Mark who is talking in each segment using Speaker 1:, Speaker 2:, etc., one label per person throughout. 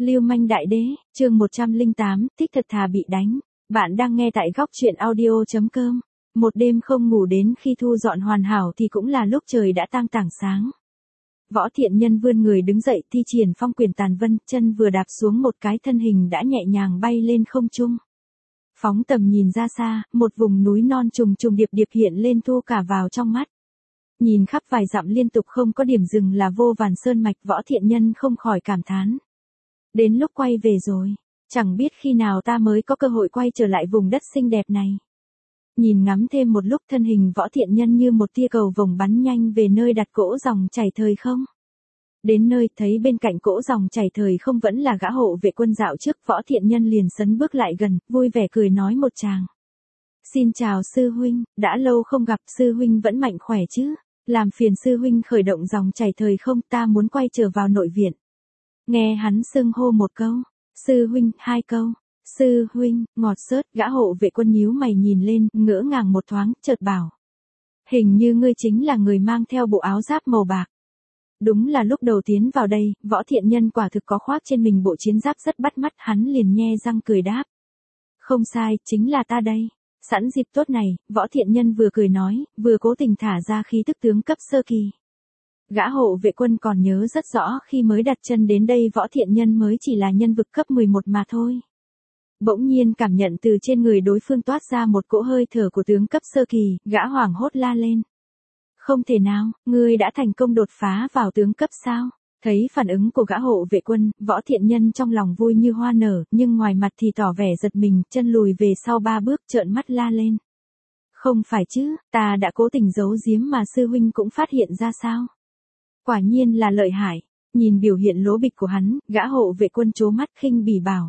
Speaker 1: Lưu manh đại đế, chương 108, thích thật thà bị đánh. Bạn đang nghe tại góc truyện audio.com. Một đêm không ngủ đến khi thu dọn hoàn hảo thì cũng là lúc trời đã tang tảng sáng. Võ Thiện Nhân vươn người đứng dậy thi triển phong quyền tàn vân, chân vừa đạp xuống một cái thân hình đã nhẹ nhàng bay lên không trung. Phóng tầm nhìn ra xa, một vùng núi non trùng trùng điệp điệp hiện lên thu cả vào trong mắt. Nhìn khắp vài dặm liên tục không có điểm dừng là vô vàn sơn mạch, Võ Thiện Nhân không khỏi cảm thán. Đến lúc quay về rồi, chẳng biết khi nào ta mới có cơ hội quay trở lại vùng đất xinh đẹp này. Nhìn ngắm thêm một lúc, thân hình Võ Thiện Nhân như một tia cầu vồng bắn nhanh về nơi đặt cỗ dòng chảy thời không. Đến nơi thấy bên cạnh cỗ dòng chảy thời không vẫn là gã hộ vệ quân dạo trước, Võ Thiện Nhân liền sấn bước lại gần, vui vẻ cười nói một tràng. Xin chào sư huynh, đã lâu không gặp, sư huynh vẫn mạnh khỏe chứ? Làm phiền sư huynh khởi động dòng chảy thời không, ta muốn quay trở vào nội viện. Nghe hắn xưng hô một câu, sư huynh, hai câu, sư huynh, ngọt xớt, gã hộ vệ quân nhíu mày nhìn lên, ngỡ ngàng một thoáng, chợt bảo. Hình như ngươi chính là người mang theo bộ áo giáp màu bạc. Đúng là lúc đầu tiến vào đây, Võ Thiện Nhân quả thực có khoác trên mình bộ chiến giáp rất bắt mắt, hắn liền nhe răng cười đáp. Không sai, chính là ta đây. Sẵn dịp tốt này, Võ Thiện Nhân vừa cười nói, vừa cố tình thả ra khí tức tướng cấp sơ kỳ. Gã hộ vệ quân còn nhớ rất rõ khi mới đặt chân đến đây Võ Thiện Nhân mới chỉ là nhân vực cấp 11 mà thôi. Bỗng nhiên cảm nhận từ trên người đối phương toát ra một cỗ hơi thở của tướng cấp sơ kỳ, gã hoảng hốt la lên. Không thể nào, ngươi đã thành công đột phá vào tướng cấp sao? Thấy phản ứng của gã hộ vệ quân, Võ Thiện Nhân trong lòng vui như hoa nở, nhưng ngoài mặt thì tỏ vẻ giật mình, chân lùi về sau 3 bước, trợn mắt la lên. Không phải chứ, ta đã cố tình giấu giếm mà sư huynh cũng phát hiện ra sao? Quả nhiên là lợi hại. Nhìn biểu hiện lố bịch của hắn, gã hộ vệ quân trố mắt khinh bỉ bảo.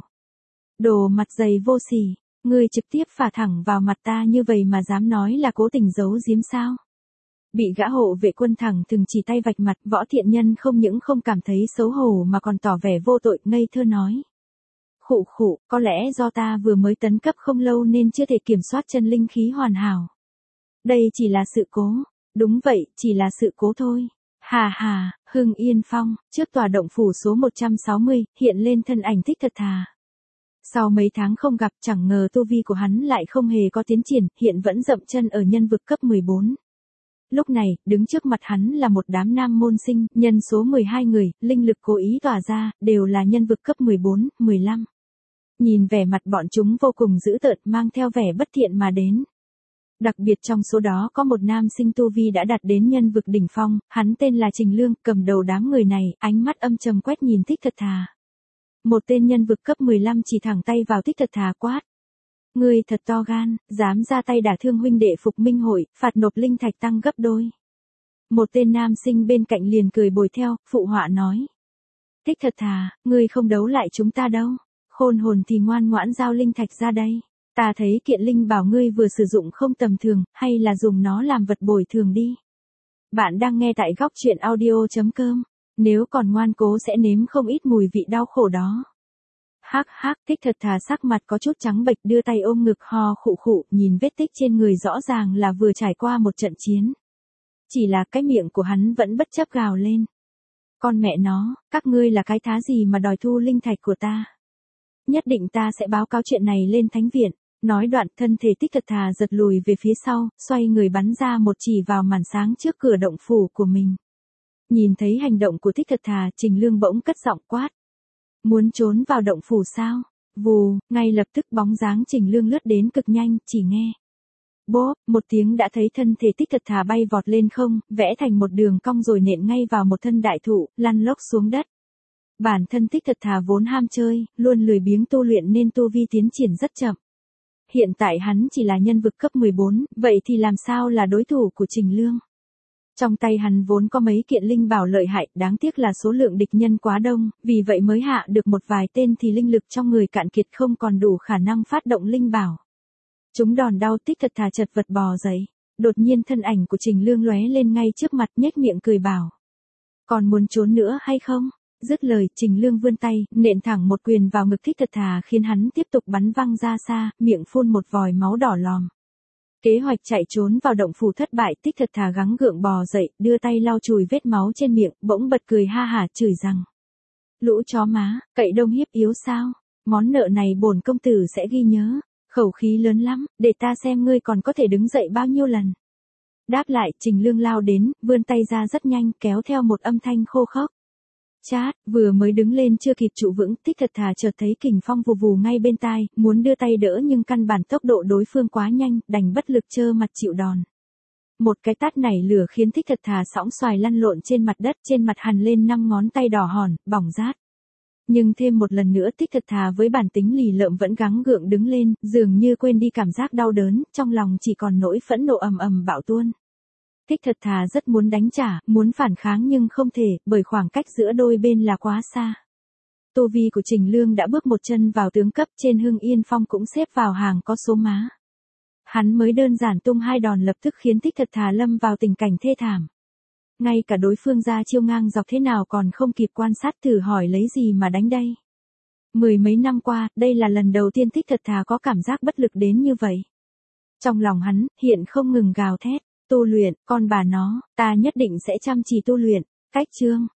Speaker 1: Đồ mặt dày vô sỉ, ngươi trực tiếp phả thẳng vào mặt ta như vậy mà dám nói là cố tình giấu giếm sao? Bị gã hộ vệ quân thẳng thừng chỉ tay vạch mặt, Võ Thiện Nhân không những không cảm thấy xấu hổ mà còn tỏ vẻ vô tội, ngây thơ nói. Khụ khụ, có lẽ do ta vừa mới tấn cấp không lâu nên chưa thể kiểm soát chân linh khí hoàn hảo. Đây chỉ là sự cố. Đúng vậy, chỉ là sự cố thôi. Hà hà, Hưng Yên Phong, trước tòa động phủ số 160, hiện lên thân ảnh thích thật thà. Sau mấy tháng không gặp, chẳng ngờ tu vi của hắn lại không hề có tiến triển, hiện vẫn dậm chân ở nhân vực cấp 14. Lúc này, đứng trước mặt hắn là một đám nam môn sinh, nhân số 12 người, linh lực cố ý tỏa ra, đều là nhân vực cấp 14, 15. Nhìn vẻ mặt bọn chúng vô cùng dữ tợn, mang theo vẻ bất thiện mà đến. Đặc biệt trong số đó có một nam sinh tu vi đã đạt đến nhân vực đỉnh phong, hắn tên là Trình Lương, cầm đầu đám người này, ánh mắt âm trầm quét nhìn thích thật thà. Một tên nhân vực cấp 15 chỉ thẳng tay vào thích thật thà quát. Ngươi thật to gan, dám ra tay đả thương huynh đệ Phục Minh hội, phạt nộp linh thạch tăng gấp đôi. Một tên nam sinh bên cạnh liền cười bồi theo, phụ họa nói. Thích thật thà, ngươi không đấu lại chúng ta đâu, khôn hồn thì ngoan ngoãn giao linh thạch ra đây. Ta thấy kiện linh bảo ngươi vừa sử dụng không tầm thường, hay là dùng nó làm vật bồi thường đi. Bạn đang nghe tại góc truyện audio.com, nếu còn ngoan cố sẽ nếm không ít mùi vị đau khổ đó. Hắc hắc, thích thật thà sắc mặt có chút trắng bệch, đưa tay ôm ngực ho khụ khụ, nhìn vết tích trên người rõ ràng là vừa trải qua một trận chiến. Chỉ là cái miệng của hắn vẫn bất chấp gào lên. Con mẹ nó, các ngươi là cái thá gì mà đòi thu linh thạch của ta? Nhất định ta sẽ báo cáo chuyện này lên thánh viện. Nói đoạn, thân thể thích thật thà giật lùi về phía sau, xoay người bắn ra một chỉ vào màn sáng trước cửa động phủ của mình. Nhìn thấy hành động của thích thật thà, Trình Lương bỗng cất giọng quát. Muốn trốn vào động phủ sao? Vù, ngay lập tức bóng dáng Trình Lương lướt đến cực nhanh, chỉ nghe. Bốp, một tiếng đã thấy thân thể thích thật thà bay vọt lên không, vẽ thành một đường cong rồi nện ngay vào một thân đại thụ, lăn lóc xuống đất. Bản thân thích thật thà vốn ham chơi, luôn lười biếng tu luyện nên tu vi tiến triển rất chậm. Hiện tại hắn chỉ là nhân vực cấp 14, vậy thì làm sao là đối thủ của Trình Lương? Trong tay hắn vốn có mấy kiện linh bảo lợi hại, đáng tiếc là số lượng địch nhân quá đông, vì vậy mới hạ được một vài tên thì linh lực trong người cạn kiệt không còn đủ khả năng phát động linh bảo. Chúng đòn đau tích thật thà chật vật bò dậy, đột nhiên thân ảnh của Trình Lương lóe lên ngay trước mặt, nhếch miệng cười bảo. Còn muốn trốn nữa hay không? Dứt lời, Trình Lương vươn tay, nện thẳng một quyền vào ngực thích thật thà khiến hắn tiếp tục bắn văng ra xa, miệng phun một vòi máu đỏ lòm. Kế hoạch chạy trốn vào động phủ thất bại, thích thật thà gắng gượng bò dậy, đưa tay lau chùi vết máu trên miệng, bỗng bật cười ha hả chửi rằng. Lũ chó má, cậy đông hiếp yếu sao? Món nợ này bổn công tử sẽ ghi nhớ. Khẩu khí lớn lắm, để ta xem ngươi còn có thể đứng dậy bao nhiêu lần. Đáp lại, Trình Lương lao đến, vươn tay ra rất nhanh, kéo theo một âm thanh khô khốc. Chát, vừa mới đứng lên chưa kịp trụ vững, Thích Thật Thà chợt thấy kình phong vù vù ngay bên tai, muốn đưa tay đỡ nhưng căn bản tốc độ đối phương quá nhanh, đành bất lực trơ mặt chịu đòn. Một cái tát nảy lửa khiến Thích Thật Thà sõng xoài lăn lộn trên mặt đất, trên mặt hằn lên 5 ngón tay đỏ hòn, bỏng rát. Nhưng thêm một lần nữa Thích Thật Thà với bản tính lì lợm vẫn gắng gượng đứng lên, dường như quên đi cảm giác đau đớn, trong lòng chỉ còn nỗi phẫn nộ ầm ầm bạo tuôn. Thích Thật Thà rất muốn đánh trả, muốn phản kháng nhưng không thể, bởi khoảng cách giữa đôi bên là quá xa. Tô vi của Trình Lương đã bước một chân vào tướng cấp, trên Hưng Yên Phong cũng xếp vào hàng có số má. Hắn mới đơn giản tung 2 đòn lập tức khiến Thích Thật Thà lâm vào tình cảnh thê thảm. Ngay cả đối phương ra chiêu ngang dọc thế nào còn không kịp quan sát thử hỏi lấy gì mà đánh đây. 10 mấy năm qua, đây là lần đầu tiên Thích Thật Thà có cảm giác bất lực đến như vậy. Trong lòng hắn, hiện không ngừng gào thét, tu luyện, con bà nó, ta nhất định sẽ chăm chỉ tu luyện. Cách chương